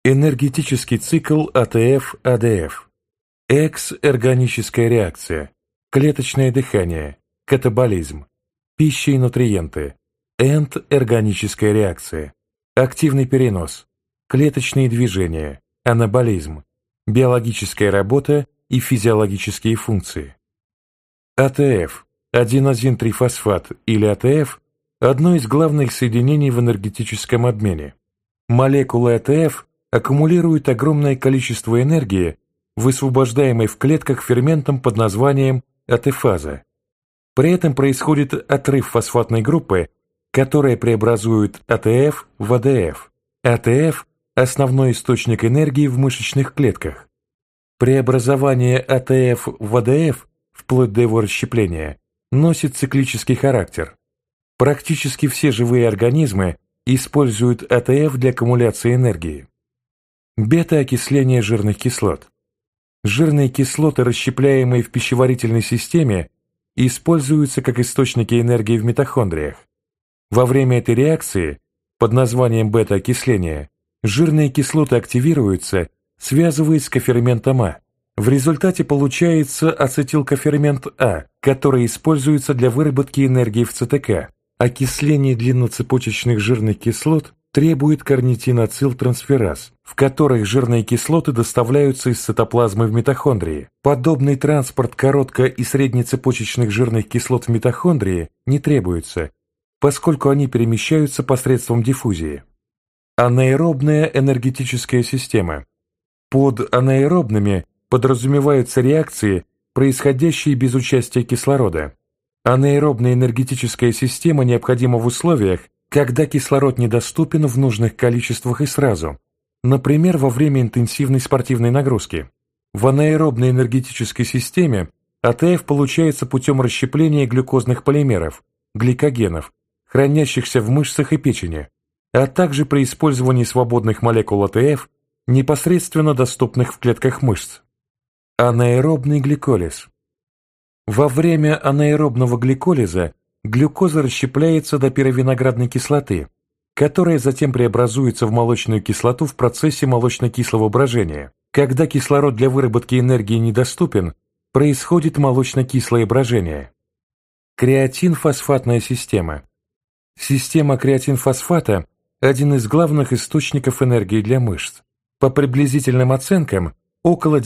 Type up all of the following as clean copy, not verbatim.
Энергетический цикл АТФ-АДФ. Экс-органическая реакция. Клеточное дыхание. Катаболизм. Пища и нутриенты. Энд-органическая реакция. Активный перенос. Клеточные движения. Анаболизм. Биологическая работа и физиологические функции. АТФ, 1,1,3-фосфат или АТФ – одно из главных соединений в энергетическом обмене. Молекулы АТФ аккумулируют огромное количество энергии, высвобождаемой в клетках ферментом под названием АТФаза. При этом происходит отрыв фосфатной группы, которая преобразует АТФ в АДФ. АТФ – основной источник энергии в мышечных клетках. Преобразование АТФ в АДФ, вплоть до его расщепления, носит циклический характер. Практически все живые организмы используют АТФ для аккумуляции энергии. Бета-окисление жирных кислот. Жирные кислоты, расщепляемые в пищеварительной системе, используются как источники энергии в митохондриях. Во время этой реакции, под названием бета-окисления, жирные кислоты активируются, связываясь с коферментом А. В результате получается ацетилкофермент А, который используется для выработки энергии в ЦТК. Окисление длинноцепочечных жирных кислот требует карнитинацилтрансфераз, в которых жирные кислоты доставляются из цитоплазмы в митохондрии. Подобный транспорт коротко- и среднецепочечных жирных кислот в митохондрии не требуется, поскольку они перемещаются посредством диффузии. Анаэробная энергетическая система. Под анаэробными подразумеваются реакции, происходящие без участия кислорода. Анаэробная энергетическая система необходима в условиях, когда кислород недоступен в нужных количествах и сразу, например, во время интенсивной спортивной нагрузки. В анаэробной энергетической системе АТФ получается путем расщепления глюкозных полимеров, гликогенов, хранящихся в мышцах и печени, а также при использовании свободных молекул АТФ, непосредственно доступных в клетках мышц. Анаэробный гликолиз. Во время анаэробного гликолиза глюкоза расщепляется до пировиноградной кислоты, которая затем преобразуется в молочную кислоту в процессе молочно-кислого брожения. Когда кислород для выработки энергии недоступен, происходит молочно-кислое брожение. Креатин-фосфатная система. Система креатин-фосфата – один из главных источников энергии для мышц. По приблизительным оценкам, около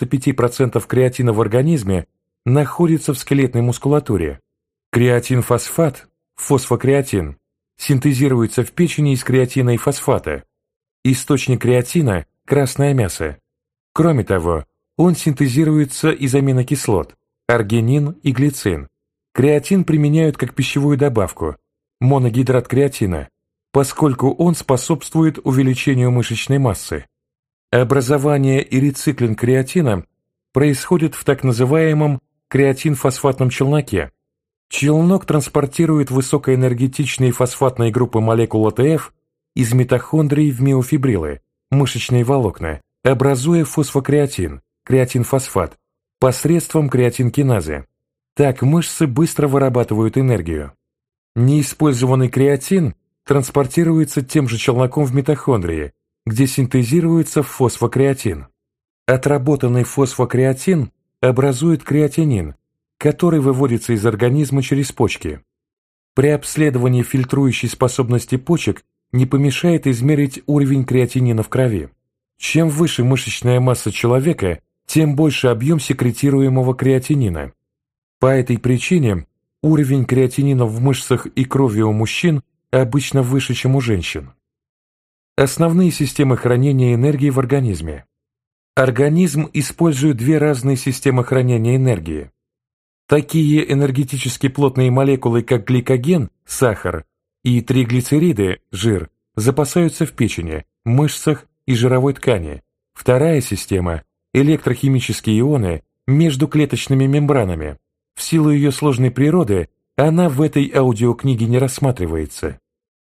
95% креатина в организме находится в скелетной мускулатуре. Креатин-фосфат, фосфокреатин, синтезируется в печени из креатина и фосфата. Источник креатина – красное мясо. Кроме того, он синтезируется из аминокислот, аргинин и глицин. Креатин применяют как пищевую добавку, моногидрат креатина, поскольку он способствует увеличению мышечной массы. Образование и рециклинг креатина происходит в так называемом креатин-фосфатном челноке. Челнок транспортирует высокоэнергетичные фосфатные группы молекул АТФ из митохондрий в миофибрилы, мышечные волокна, образуя фосфокреатин, креатин-фосфат, посредством креатинкиназы. Так мышцы быстро вырабатывают энергию. Неиспользованный креатин транспортируется тем же челноком в митохондрии, где синтезируется фосфокреатин. Отработанный фосфокреатин образует креатинин, который выводится из организма через почки. При обследовании фильтрующей способности почек не помешает измерить уровень креатинина в крови. Чем выше мышечная масса человека, тем больше объем секретируемого креатинина. По этой причине уровень креатинина в мышцах и крови у мужчин обычно выше, чем у женщин. Основные системы хранения энергии в организме. Организм использует две разные системы хранения энергии. Такие энергетически плотные молекулы, как гликоген, сахар, и триглицериды, жир, запасаются в печени, мышцах и жировой ткани. Вторая система – электрохимические ионы между клеточными мембранами. В силу ее сложной природы она в этой аудиокниге не рассматривается.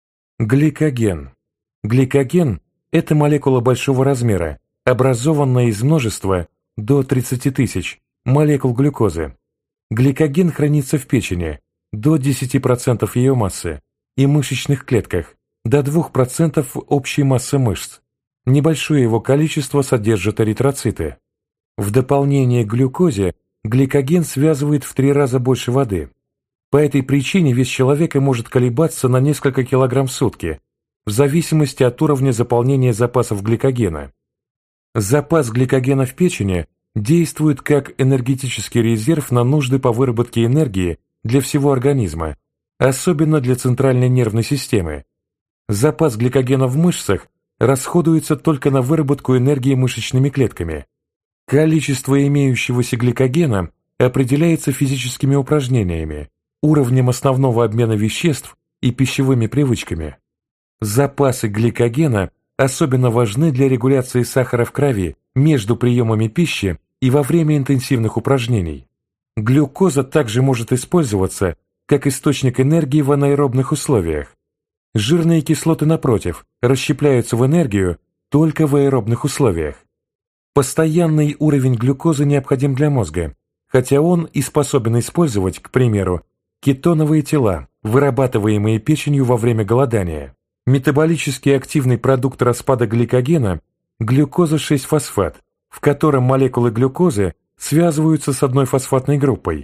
Гликоген. Гликоген – это молекула большого размера, образованная из множества, до 30 тысяч, молекул глюкозы. Гликоген хранится в печени, до 10% ее массы, и мышечных клетках, до 2% общей массы мышц. Небольшое его количество содержит эритроциты. В дополнение к глюкозе гликоген связывает в 3 раза больше воды. По этой причине вес человека может колебаться на несколько килограмм в сутки, в зависимости от уровня заполнения запасов гликогена. Запас гликогена в печени действует как энергетический резерв на нужды по выработке энергии для всего организма, особенно для центральной нервной системы. Запас гликогена в мышцах расходуется только на выработку энергии мышечными клетками. Количество имеющегося гликогена определяется физическими упражнениями, уровнем основного обмена веществ и пищевыми привычками. Запасы гликогена особенно важны для регуляции сахара в крови между приемами пищи и во время интенсивных упражнений. Глюкоза также может использоваться как источник энергии в анаэробных условиях. Жирные кислоты, напротив, расщепляются в энергию только в аэробных условиях. Постоянный уровень глюкозы необходим для мозга, хотя он и способен использовать, к примеру, кетоновые тела, вырабатываемые печенью во время голодания. Метаболически активный продукт распада гликогена – глюкоза-6-фосфат, в котором молекулы глюкозы связываются с одной фосфатной группой.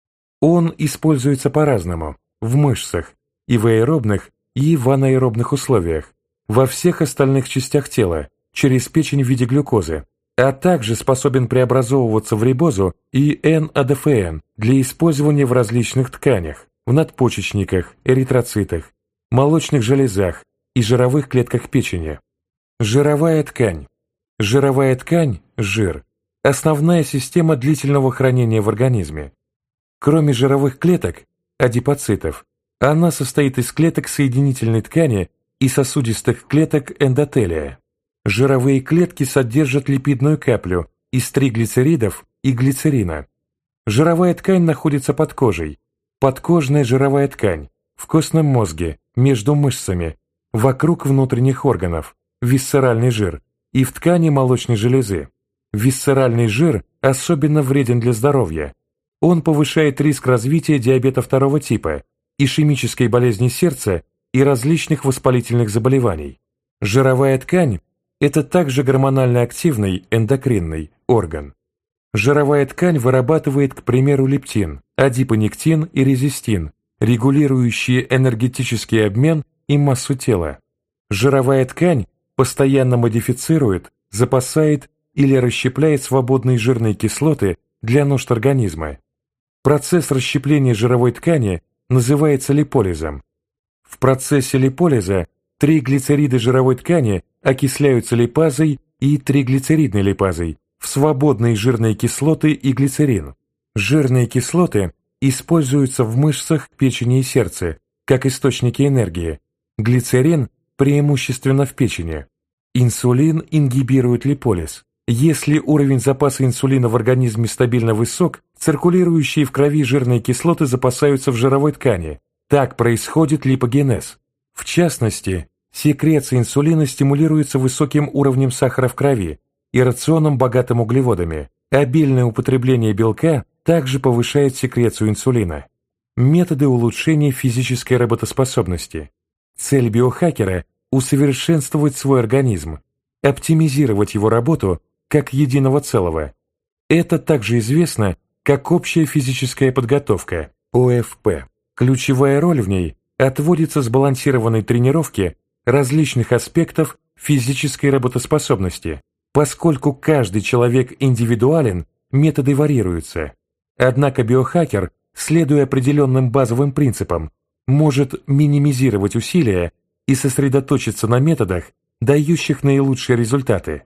Он используется по-разному – в мышцах, и в аэробных, и в анаэробных условиях, во всех остальных частях тела, через печень в виде глюкозы, а также способен преобразовываться в рибозу и N-адофеин для использования в различных тканях, в надпочечниках, эритроцитах, молочных железах и жировых клетках печени. Жировая ткань. Жировая ткань – жир. Основная система длительного хранения в организме. Кроме жировых клеток, адипоцитов, она состоит из клеток соединительной ткани и сосудистых клеток эндотелия. Жировые клетки содержат липидную каплю из триглицеридов и глицерина. Жировая ткань находится под кожей. Подкожная жировая ткань в костном мозге, между мышцами, вокруг внутренних органов, висцеральный жир и в ткани молочной железы. Висцеральный жир особенно вреден для здоровья. Он повышает риск развития диабета 2 типа, ишемической болезни сердца и различных воспалительных заболеваний. Жировая ткань – это также гормонально активный эндокринный орган. Жировая ткань вырабатывает, к примеру, лептин, адипонектин и резистин, регулирующие энергетический обмен и массу тела. Жировая ткань постоянно модифицирует, запасает или расщепляет свободные жирные кислоты для нужд организма. Процесс расщепления жировой ткани называется липолизом. В процессе липолиза триглицериды жировой ткани окисляются липазой и триглицеридной липазой в свободные жирные кислоты и глицерин. Жирные кислоты используются в мышцах, печени и сердце как источники энергии. Глицерин преимущественно в печени. Инсулин ингибирует липолиз. Если уровень запаса инсулина в организме стабильно высок, циркулирующие в крови жирные кислоты запасаются в жировой ткани. Так происходит липогенез. В частности, секреция инсулина стимулируется высоким уровнем сахара в крови и рационом, богатым углеводами. Обильное употребление белка также повышает секрецию инсулина. Методы улучшения физической работоспособности. Цель биохакера – усовершенствовать свой организм, оптимизировать его работу как единого целого. Это также известно как общая физическая подготовка, ОФП. Ключевая роль в ней отводится сбалансированной тренировке различных аспектов физической работоспособности. Поскольку каждый человек индивидуален, методы варьируются. Однако биохакер, следуя определенным базовым принципам, может минимизировать усилия и сосредоточиться на методах, дающих наилучшие результаты.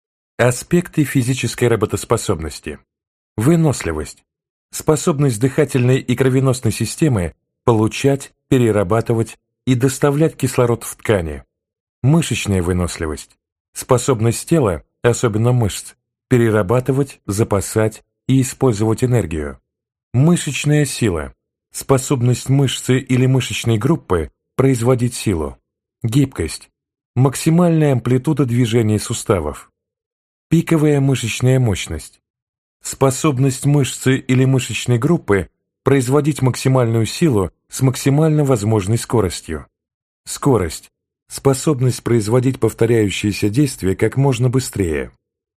Аспекты физической работоспособности. Выносливость. Способность дыхательной и кровеносной системы получать, перерабатывать и доставлять кислород в ткани. Мышечная выносливость. Способность тела, особенно мышц, перерабатывать, запасать и использовать энергию. Мышечная сила. Способность мышцы или мышечной группы производить силу. Гибкость. Максимальная амплитуда движения суставов. Пиковая мышечная мощность. Способность мышцы или мышечной группы производить максимальную силу с максимально возможной скоростью. Скорость. Способность производить повторяющиеся действия как можно быстрее.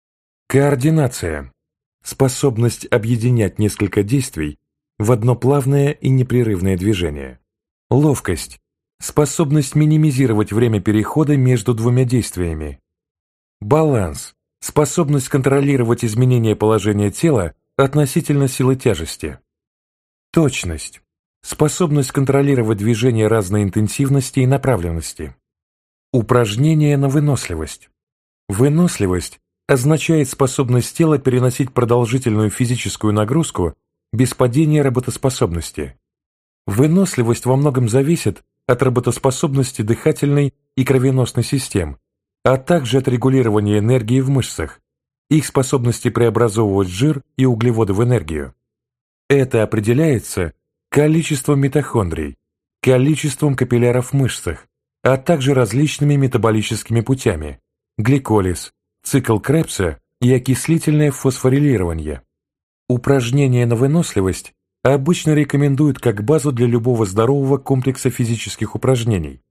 Координация. Способность объединять несколько действий в одно плавное и непрерывное движение. Ловкость. Способность минимизировать время перехода между двумя действиями. Баланс. Способность контролировать изменение положения тела относительно силы тяжести. Точность. Способность контролировать движение разной интенсивности и направленности. Упражнение на выносливость. Выносливость означает способность тела переносить продолжительную физическую нагрузку без падения работоспособности. Выносливость во многом зависит от работоспособности дыхательной и кровеносной систем, а также от регулирования энергии в мышцах, их способности преобразовывать жир и углеводы в энергию. Это определяется количеством митохондрий, количеством капилляров в мышцах, а также различными метаболическими путями – гликолиз, цикл Кребса и окислительное фосфорилирование. Упражнения на выносливость обычно рекомендуют как базу для любого здорового комплекса физических упражнений.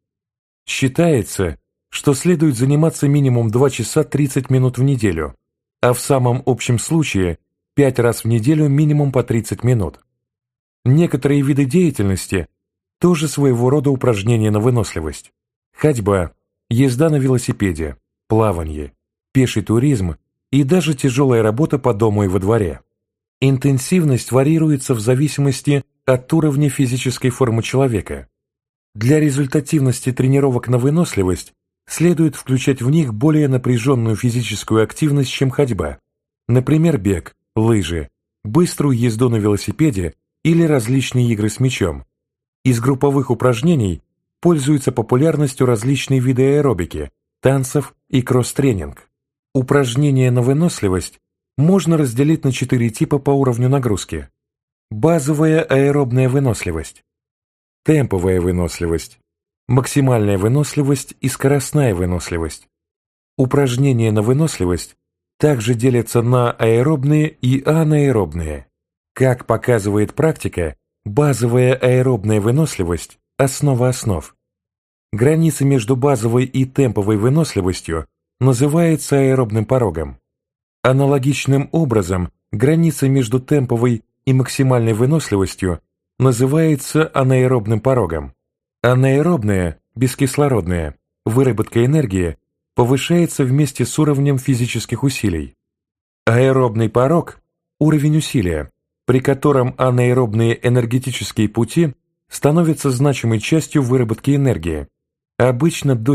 Считается, что следует заниматься минимум 2 часа 30 минут в неделю, а в самом общем случае 5 раз в неделю минимум по 30 минут. Некоторые виды деятельности тоже своего рода упражнения на выносливость. Ходьба, езда на велосипеде, плавание, пеший туризм и даже тяжелая работа по дому и во дворе. Интенсивность варьируется в зависимости от уровня физической формы человека. Для результативности тренировок на выносливость следует включать в них более напряженную физическую активность, чем ходьба, например, бег, лыжи, быструю езду на велосипеде или различные игры с мячом. Из групповых упражнений пользуются популярностью различные виды аэробики, танцев и кросс-тренинг. Упражнения на выносливость можно разделить на 4 типа по уровню нагрузки. Базовая аэробная выносливость, темповая выносливость, максимальная выносливость и скоростная выносливость. Упражнения на выносливость также делятся на аэробные и анаэробные. Как показывает практика, базовая аэробная выносливость – основа основ. Граница между базовой и темповой выносливостью называется аэробным порогом. Аналогичным образом, граница между темповой и максимальной выносливостью называется анаэробным порогом. Анаэробная, бескислородная, выработка энергии повышается вместе с уровнем физических усилий. Аэробный порог – уровень усилия, при котором анаэробные энергетические пути становятся значимой частью выработки энергии, обычно до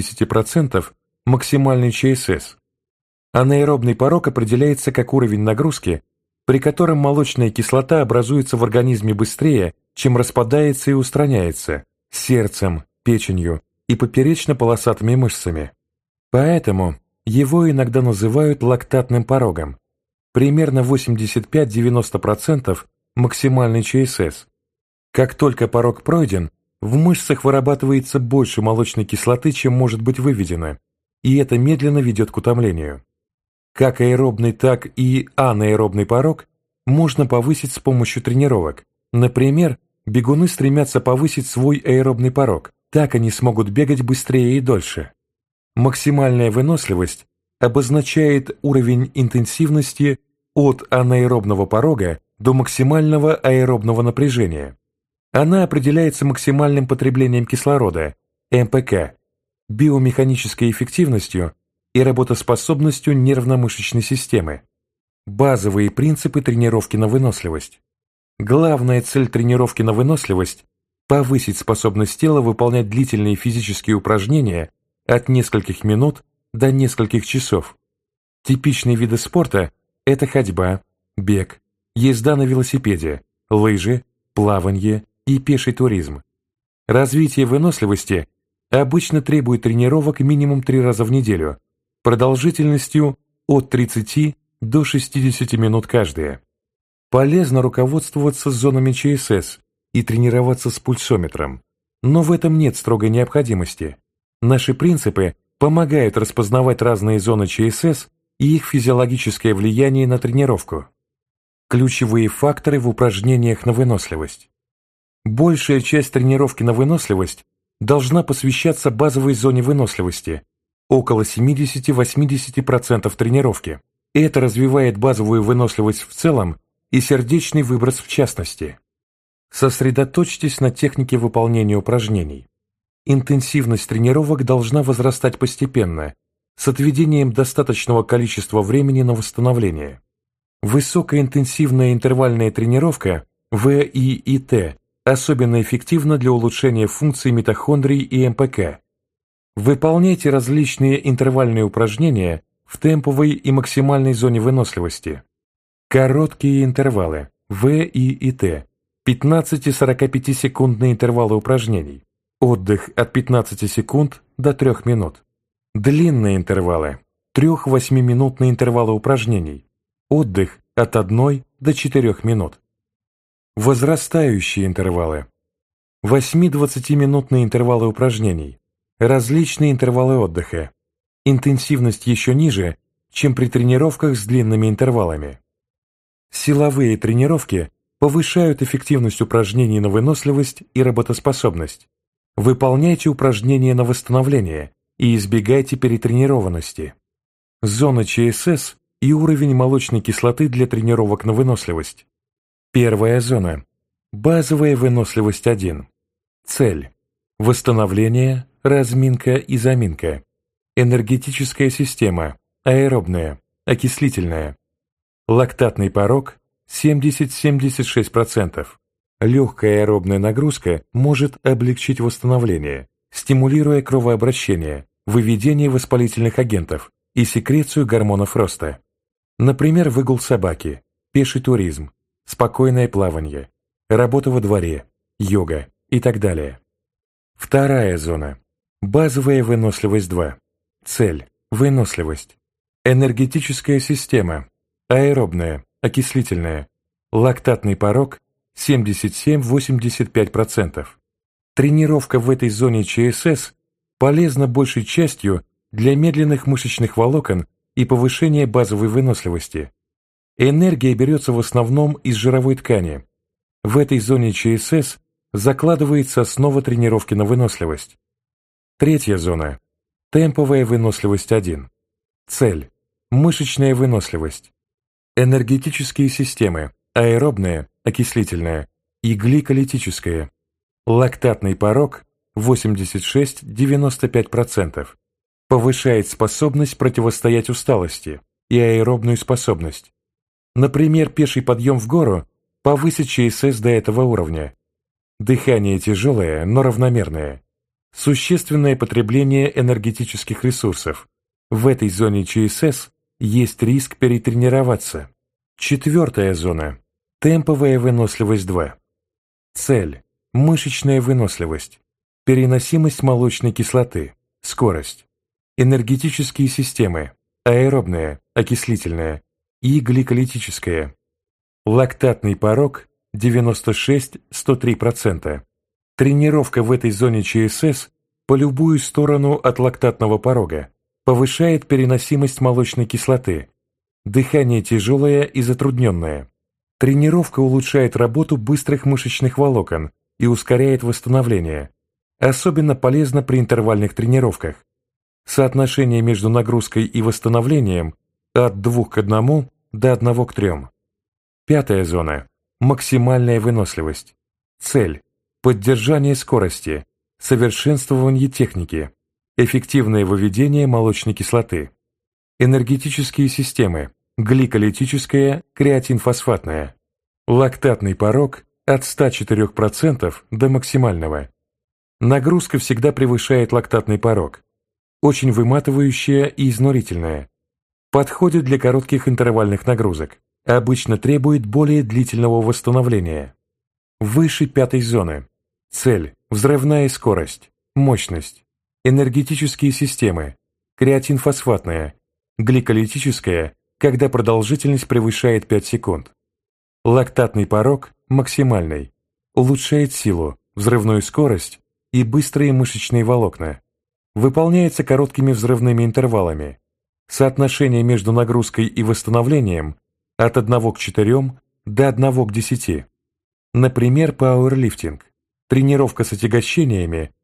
70% максимальной ЧСС. Анаэробный порог определяется как уровень нагрузки, при котором молочная кислота образуется в организме быстрее, чем распадается и устраняется, сердцем, печенью и поперечно-полосатыми мышцами. Поэтому его иногда называют лактатным порогом, примерно 85-90% максимальной ЧСС. Как только порог пройден, в мышцах вырабатывается больше молочной кислоты, чем может быть выведено, и это медленно ведет к утомлению. Как аэробный, так и анаэробный порог можно повысить с помощью тренировок. Например, бегуны стремятся повысить свой аэробный порог, так они смогут бегать быстрее и дольше. Максимальная выносливость обозначает уровень интенсивности от анаэробного порога до максимального аэробного напряжения. Она определяется максимальным потреблением кислорода, МПК, биомеханической эффективностью и работоспособностью нервно-мышечной системы. Базовые принципы тренировки на выносливость. Главная цель тренировки на выносливость – повысить способность тела выполнять длительные физические упражнения от нескольких минут до нескольких часов. Типичные виды спорта – это ходьба, бег, езда на велосипеде, лыжи, плавание и пеший туризм. Развитие выносливости обычно требует тренировок минимум 3 раза в неделю, продолжительностью от 30 до 60 минут каждая. Полезно руководствоваться зонами ЧСС и тренироваться с пульсометром, но в этом нет строгой необходимости. Наши принципы помогают распознавать разные зоны ЧСС и их физиологическое влияние на тренировку. Ключевые факторы в упражнениях на выносливость. Большая часть тренировки на выносливость должна посвящаться базовой зоне выносливости, около 70-80% тренировки. Это развивает базовую выносливость в целом и сердечный выброс в частности. Сосредоточьтесь на технике выполнения упражнений. Интенсивность тренировок должна возрастать постепенно, с отведением достаточного количества времени на восстановление. Высокоинтенсивная интервальная тренировка ВИИТ особенно эффективна для улучшения функций митохондрий и МПК. Выполняйте различные интервальные упражнения в темповой и максимальной зоне выносливости. Короткие интервалы ВИИТ, 15-45-секундные интервалы упражнений, отдых от 15 секунд до 3 минут. Длинные интервалы, 3-8-минутные интервалы упражнений, отдых от 1 до 4 минут. Возрастающие интервалы, 8-20-минутные интервалы упражнений, различные интервалы отдыха, интенсивность еще ниже, чем при тренировках с длинными интервалами. Силовые тренировки повышают эффективность упражнений на выносливость и работоспособность. Выполняйте упражнения на восстановление и избегайте перетренированности. Зона ЧСС и уровень молочной кислоты для тренировок на выносливость. Первая зона. Базовая выносливость 1. Цель. Восстановление, разминка и заминка. Энергетическая система. Аэробная, окислительная. Лактатный порог 70-76%. Легкая аэробная нагрузка может облегчить восстановление, стимулируя кровообращение, выведение воспалительных агентов и секрецию гормонов роста. Например, выгул собаки, пеший туризм, спокойное плавание, работа во дворе, йога и так далее. Вторая зона. Базовая выносливость 2. Цель. Выносливость. Энергетическая система. Аэробная, окислительная. Лактатный порог 77-85%. Тренировка в этой зоне ЧСС полезна большей частью для медленных мышечных волокон и повышения базовой выносливости. Энергия берется в основном из жировой ткани. В этой зоне ЧСС закладывается основа тренировки на выносливость. Третья зона. Темповая выносливость 1. Цель. Мышечная выносливость. Энергетические системы. Аэробная, окислительная и гликолитическая. Лактатный порог 86-95%. Повышает способность противостоять усталости и аэробную способность. Например, пеший подъем в гору повысит ЧСС до этого уровня. Дыхание тяжелое, но равномерное. Существенное потребление энергетических ресурсов. В этой зоне ЧСС есть риск перетренироваться. Четвертая зона. Темповая выносливость 2. Цель. Мышечная выносливость. Переносимость молочной кислоты. Скорость. Энергетические системы. Аэробная, окислительная и гликолитическая. Лактатный порог 96-103%. Тренировка в этой зоне ЧСС по любую сторону от лактатного порога повышает переносимость молочной кислоты. Дыхание тяжелое и затрудненное. Тренировка улучшает работу быстрых мышечных волокон и ускоряет восстановление. Особенно полезно при интервальных тренировках. Соотношение между нагрузкой и восстановлением от 2 к 1 до 1 к 3. Пятая зона. Максимальная выносливость. Цель. Поддержание скорости, совершенствование техники, эффективное выведение молочной кислоты. Энергетические системы. Гликолитическая, креатинфосфатная. Лактатный порог от 104% до максимального. Нагрузка всегда превышает лактатный порог. Очень выматывающая и изнурительная. Подходит для коротких интервальных нагрузок. Обычно требует более длительного восстановления. Выше пятой зоны. Цель. Взрывная скорость. Мощность. Энергетические системы. Креатинфосфатная. Гликолитическая, когда продолжительность превышает 5 секунд. Лактатный порог максимальный. Улучшает силу, взрывную скорость и быстрые мышечные волокна. Выполняется короткими взрывными интервалами. Соотношение между нагрузкой и восстановлением от 1 к 4 до 1 к 10. Например, пауэрлифтинг. Тренировка с отягощениями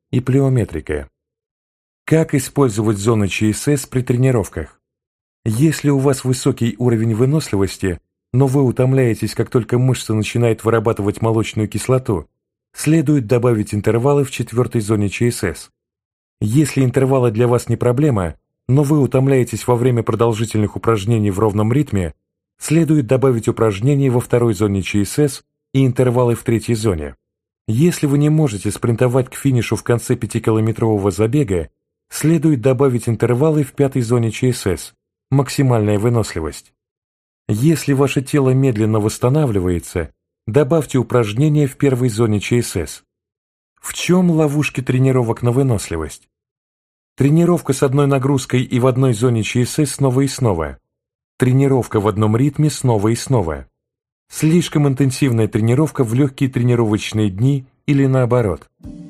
и плеометрика. Как использовать зоны ЧСС при тренировках? Если у вас высокий уровень выносливости, но вы утомляетесь, как только мышца начинает вырабатывать молочную кислоту, следует добавить интервалы в 4-й зоне ЧСС. Если интервалы для вас не проблема, но вы утомляетесь во время продолжительных упражнений в ровном ритме, следует добавить упражнения во 2-й зоне ЧСС и интервалы в 3-й зоне. Если вы не можете спринтовать к финишу в конце 5-километрового забега, следует добавить интервалы в 5-й зоне ЧСС, максимальная выносливость. Если ваше тело медленно восстанавливается, добавьте упражнения в 1-й зоне ЧСС. В чем ловушки тренировок на выносливость? Тренировка с одной нагрузкой и в одной зоне ЧСС снова и снова. Тренировка в одном ритме снова и снова. Слишком интенсивная тренировка в легкие тренировочные дни или наоборот.